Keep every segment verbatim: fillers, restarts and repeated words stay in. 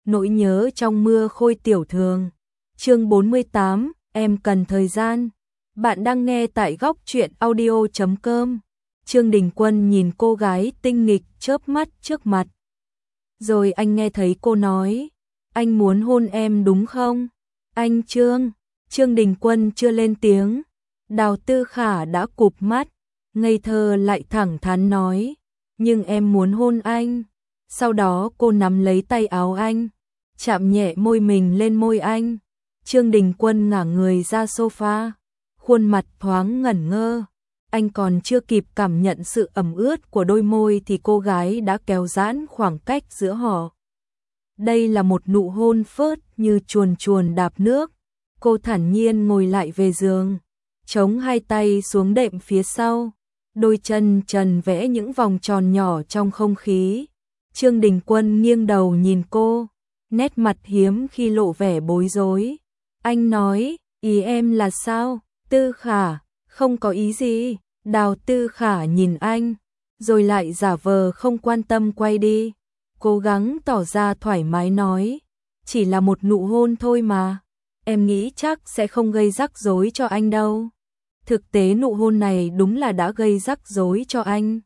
Nỗi nhớ trong mưa khôi tiểu thường. Chương bốn mươi tám, em cần thời gian. Bạn đang nghe tại góc truyện audio chấm com. Trương Đình Quân nhìn cô gái tinh nghịch chớp mắt trước mặt. Rồi anh nghe thấy cô nói, anh muốn hôn em đúng không? Anh Trương, Trương Đình Quân chưa lên tiếng. Đào Tư Khả đã cụp mắt, ngây thơ lại thẳng thắn nói, nhưng em muốn hôn anh. Sau đó cô nắm lấy tay áo anh, chạm nhẹ môi mình lên môi anh. Trương Đình Quân ngả người ra sofa, khuôn mặt thoáng ngẩn ngơ. Anh còn chưa kịp cảm nhận sự ẩm ướt của đôi môi thì cô gái đã kéo giãn khoảng cách giữa họ. Đây là một nụ hôn phớt như chuồn chuồn đạp nước. Cô thản nhiên ngồi lại về giường, chống hai tay xuống đệm phía sau, đôi chân trần vẽ những vòng tròn nhỏ trong không khí. Trương Đình Quân nghiêng đầu nhìn cô, nét mặt hiếm khi lộ vẻ bối rối. Anh nói, ý em là sao? Tư Khả, không có ý gì. Đào Tư Khả nhìn anh, rồi lại giả vờ không quan tâm quay đi. Cố gắng tỏ ra thoải mái nói, chỉ là một nụ hôn thôi mà. Em nghĩ chắc sẽ không gây rắc rối cho anh đâu. Thực tế nụ hôn này đúng là đã gây rắc rối cho anh.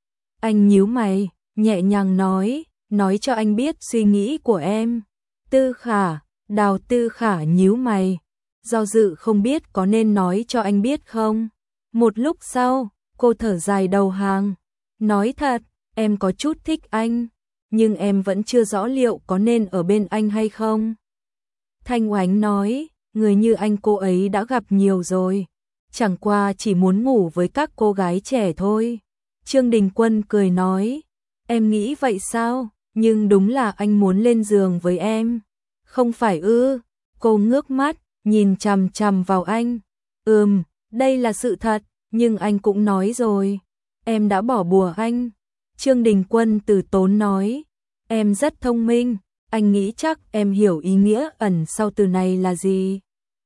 Anh nhíu mày, nhẹ nhàng nói, nói cho anh biết suy nghĩ của em. Tư Khả, Đào Tư Khả nhíu mày, do dự không biết có nên nói cho anh biết không. Một lúc sau, cô thở dài đầu hàng, nói thật, em có chút thích anh, nhưng em vẫn chưa rõ liệu có nên ở bên anh hay không. Thanh Oánh nói, người như anh cô ấy đã gặp nhiều rồi, chẳng qua chỉ muốn ngủ với các cô gái trẻ thôi. Trương Đình Quân cười nói, em nghĩ vậy sao, nhưng đúng là anh muốn lên giường với em. Không phải ư? Cô ngước mắt, nhìn chằm chằm vào anh. Ừm, đây là sự thật, nhưng anh cũng nói rồi, em đã bỏ bùa anh. Trương Đình Quân từ tốn nói, em rất thông minh, anh nghĩ chắc em hiểu ý nghĩa ẩn sau từ này là gì.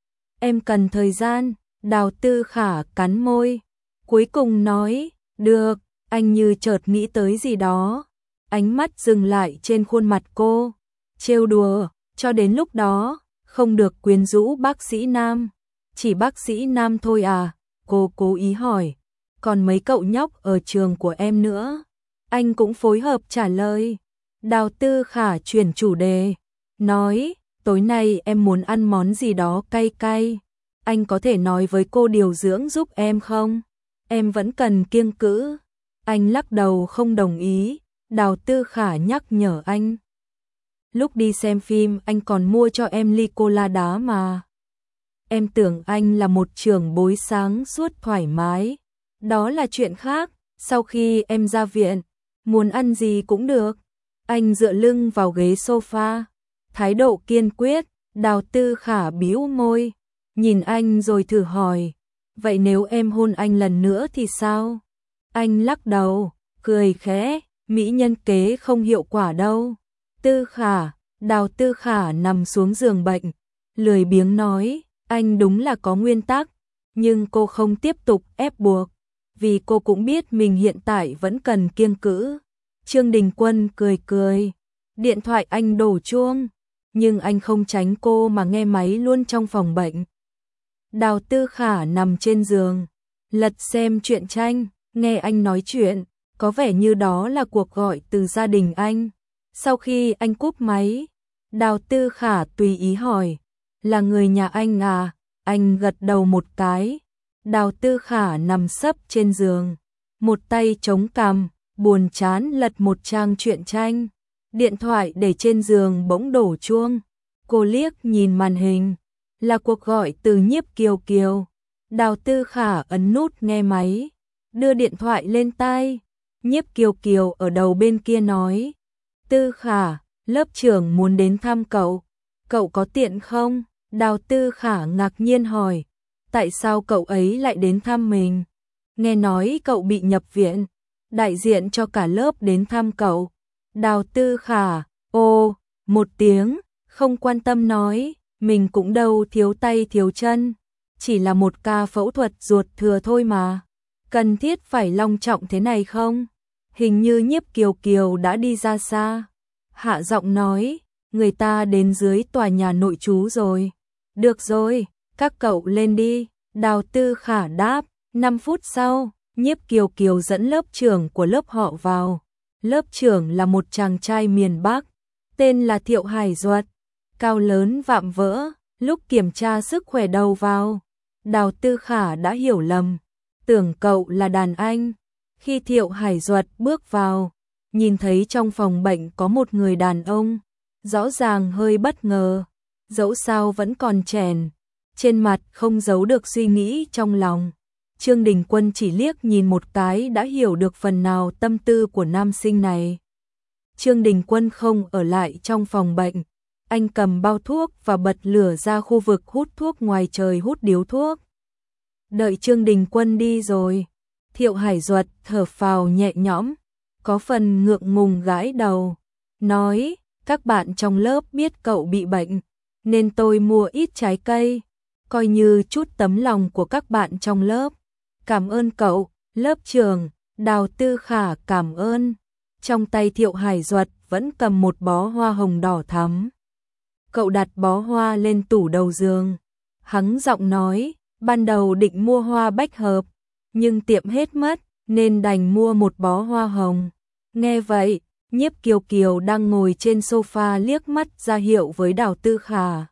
Em cần thời gian. Đào Tư Khả cắn môi, cuối cùng nói, được. Anh như chợt nghĩ tới gì đó, ánh mắt dừng lại trên khuôn mặt cô, trêu đùa, cho đến lúc đó, không được quyến rũ bác sĩ nam. Chỉ bác sĩ nam thôi à? Cô cố ý hỏi, còn mấy cậu nhóc ở trường của em nữa? Anh cũng phối hợp trả lời. Đào Tư Khả chuyển chủ đề, nói, tối nay em muốn ăn món gì đó cay cay. Anh có thể nói với cô điều dưỡng giúp em không? Em vẫn cần kiêng cữ. Anh lắc đầu không đồng ý. Đào Tư Khả nhắc nhở anh, lúc đi xem phim anh còn mua cho em ly cola đá mà. Em tưởng anh là một trưởng bối sáng suốt thoải mái. Đó là chuyện khác. Sau khi em ra viện, muốn ăn gì cũng được. Anh dựa lưng vào ghế sofa, thái độ kiên quyết. Đào Tư Khả bĩu môi, nhìn anh rồi thử hỏi, vậy nếu em hôn anh lần nữa thì sao? Anh lắc đầu, cười khẽ, mỹ nhân kế không hiệu quả đâu. Tư Khả, Đào Tư Khả nằm xuống giường bệnh, lười biếng nói, anh đúng là có nguyên tắc, nhưng cô không tiếp tục ép buộc, vì cô cũng biết mình hiện tại vẫn cần kiêng cữ. Trương Đình Quân cười cười, điện thoại anh đổ chuông, nhưng anh không tránh cô mà nghe máy luôn trong phòng bệnh. Đào Tư Khả nằm trên giường, lật xem truyện tranh, nghe anh nói chuyện, có vẻ như đó là cuộc gọi từ gia đình anh. Sau khi anh cúp máy, Đào Tư Khả tùy ý hỏi, là người nhà anh à? Anh gật đầu một cái. Đào Tư Khả nằm sấp trên giường, một tay chống cằm, buồn chán lật một trang truyện tranh. Điện thoại để trên giường bỗng đổ chuông. Cô liếc nhìn màn hình, là cuộc gọi từ Nhiếp Kiều Kiều. Đào Tư Khả ấn nút nghe máy, đưa điện thoại lên tai. Nhiếp Kiều Kiều ở đầu bên kia nói, Tư Khả, lớp trưởng muốn đến thăm cậu, cậu có tiện không? Đào Tư Khả ngạc nhiên hỏi, tại sao cậu ấy lại đến thăm mình? Nghe nói cậu bị nhập viện, đại diện cho cả lớp đến thăm cậu. Đào Tư Khả, ô, một tiếng, không quan tâm nói, mình cũng đâu thiếu tay thiếu chân, chỉ là một ca phẫu thuật ruột thừa thôi mà. Cần thiết phải long trọng thế này không? Hình như Nhiếp Kiều Kiều đã đi ra xa. Hạ giọng nói, người ta đến dưới tòa nhà nội trú rồi. Được rồi, các cậu lên đi, Đào Tư Khả đáp. năm phút sau, Nhiếp Kiều Kiều dẫn lớp trưởng của lớp họ vào. Lớp trưởng là một chàng trai miền Bắc, tên là Thiệu Hải Duật, cao lớn vạm vỡ. Lúc kiểm tra sức khỏe đầu vào, Đào Tư Khả đã hiểu lầm, tưởng cậu là đàn anh. Khi Thiệu Hải Duật bước vào, nhìn thấy trong phòng bệnh có một người đàn ông, rõ ràng hơi bất ngờ, dẫu sao vẫn còn trẻ, trên mặt không giấu được suy nghĩ trong lòng. Trương Đình Quân chỉ liếc nhìn một cái đã hiểu được phần nào tâm tư của nam sinh này. Trương Đình Quân không ở lại trong phòng bệnh, anh cầm bao thuốc và bật lửa ra khu vực hút thuốc ngoài trời hút điếu thuốc. Đợi Trương Đình Quân đi rồi, Thiệu Hải Duật thở phào nhẹ nhõm, có phần ngượng ngùng gãi đầu, nói, các bạn trong lớp biết cậu bị bệnh, nên tôi mua ít trái cây, coi như chút tấm lòng của các bạn trong lớp. Cảm ơn cậu, lớp trưởng. Đào Tư Khả cảm ơn. Trong tay Thiệu Hải Duật vẫn cầm một bó hoa hồng đỏ thắm. Cậu đặt bó hoa lên tủ đầu giường, hắng giọng nói, ban đầu định mua hoa bách hợp, nhưng tiệm hết mất, nên đành mua một bó hoa hồng. Nghe vậy, Nhiếp Kiều Kiều đang ngồi trên sofa liếc mắt ra hiệu với Đào Tư Khả.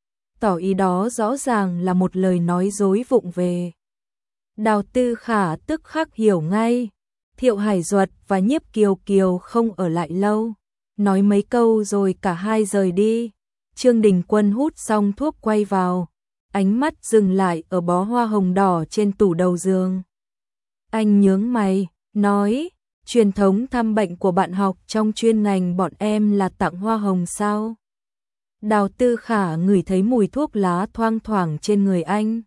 Tỏ ý đó rõ ràng là một lời nói dối vụng về. Đào Tư Khả tức khắc hiểu ngay, Thiệu Hải Duật và Nhiếp Kiều Kiều không ở lại lâu, nói mấy câu rồi cả hai rời đi. Trương Đình Quân hút xong thuốc quay vào, ánh mắt dừng lại ở bó hoa hồng đỏ trên tủ đầu giường. Anh nhướng mày, nói, truyền thống thăm bệnh của bạn học trong chuyên ngành bọn em là tặng hoa hồng sao? Đào Tư Khả ngửi thấy mùi thuốc lá thoang thoảng trên người anh,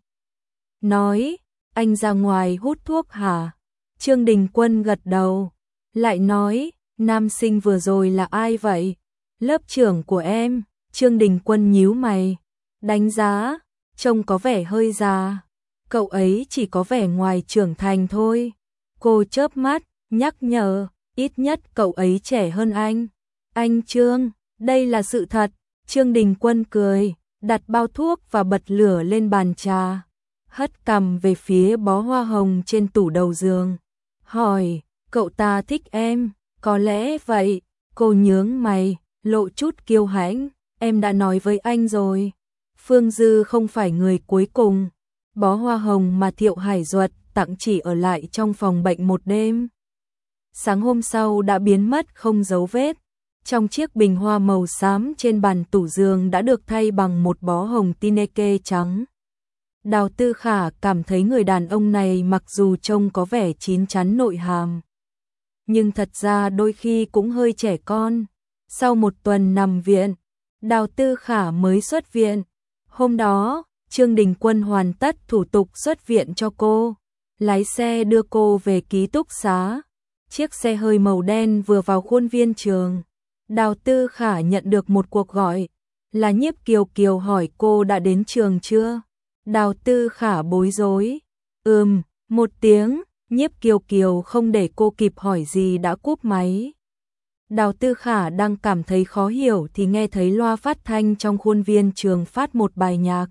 nói, anh ra ngoài hút thuốc hả? Trương Đình Quân gật đầu, lại nói, nam sinh vừa rồi là ai vậy? Lớp trưởng của em. Trương Đình Quân nhíu mày, đánh giá, trông có vẻ hơi già, cậu ấy chỉ có vẻ ngoài trưởng thành thôi. Cô chớp mắt, nhắc nhở, ít nhất cậu ấy trẻ hơn anh. Anh Trương, đây là sự thật. Trương Đình Quân cười, đặt bao thuốc và bật lửa lên bàn trà, hất cằm về phía bó hoa hồng trên tủ đầu giường, hỏi, cậu ta thích em? Có lẽ vậy. Cô nhướng mày, lộ chút kiêu hãnh, em đã nói với anh rồi. Phương Dư không phải người cuối cùng. Bó hoa hồng mà Thiệu Hải Duật tặng chỉ ở lại trong phòng bệnh một đêm, sáng hôm sau đã biến mất không dấu vết. Trong chiếc bình hoa màu xám trên bàn tủ giường đã được thay bằng một bó hồng tineke trắng. Đào Tư Khả cảm thấy người đàn ông này mặc dù trông có vẻ chín chắn nội hàm, nhưng thật ra đôi khi cũng hơi trẻ con. Sau một tuần nằm viện, Đào Tư Khả mới xuất viện. Hôm đó, Trương Đình Quân hoàn tất thủ tục xuất viện cho cô, lái xe đưa cô về ký túc xá. Chiếc xe hơi màu đen vừa vào khuôn viên trường, Đào Tư Khả nhận được một cuộc gọi, là Nhiếp Kiều Kiều hỏi cô đã đến trường chưa. Đào Tư Khả bối rối, ừm, một tiếng. Nhiếp Kiều Kiều không để cô kịp hỏi gì đã cúp máy. Đào Tư Khả đang cảm thấy khó hiểu thì nghe thấy loa phát thanh trong khuôn viên trường phát một bài nhạc.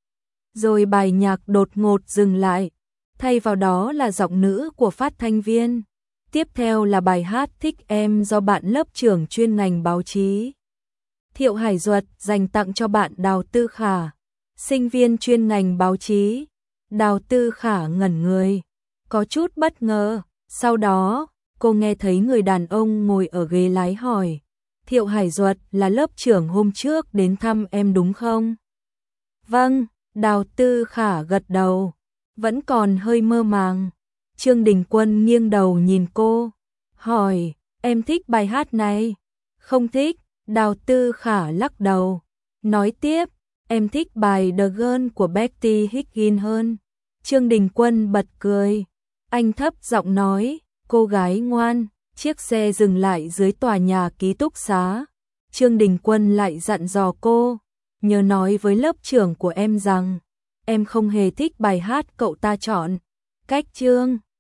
Rồi bài nhạc đột ngột dừng lại, thay vào đó là giọng nữ của phát thanh viên. Tiếp theo là bài hát Thích Em do bạn lớp trưởng chuyên ngành báo chí Thiệu Hải Duật dành tặng cho bạn Đào Tư Khả, sinh viên chuyên ngành báo chí. Đào Tư Khả ngẩn người, có chút bất ngờ. Sau đó, cô nghe thấy người đàn ông ngồi ở ghế lái hỏi, Thiệu Hải Duật là lớp trưởng hôm trước đến thăm em đúng không? Vâng. Đào Tư Khả gật đầu, vẫn còn hơi mơ màng. Trương Đình Quân nghiêng đầu nhìn cô, hỏi, em thích bài hát này? Không thích. Đào Tư Khả lắc đầu, nói tiếp, em thích bài The Girl của Betty Higgins hơn. Trương Đình Quân bật cười, anh thấp giọng nói, cô gái ngoan. Chiếc xe dừng lại dưới tòa nhà ký túc xá. Trương Đình Quân lại dặn dò cô, nhớ nói với lớp trưởng của em rằng em không hề thích bài hát cậu ta chọn. Cách Trương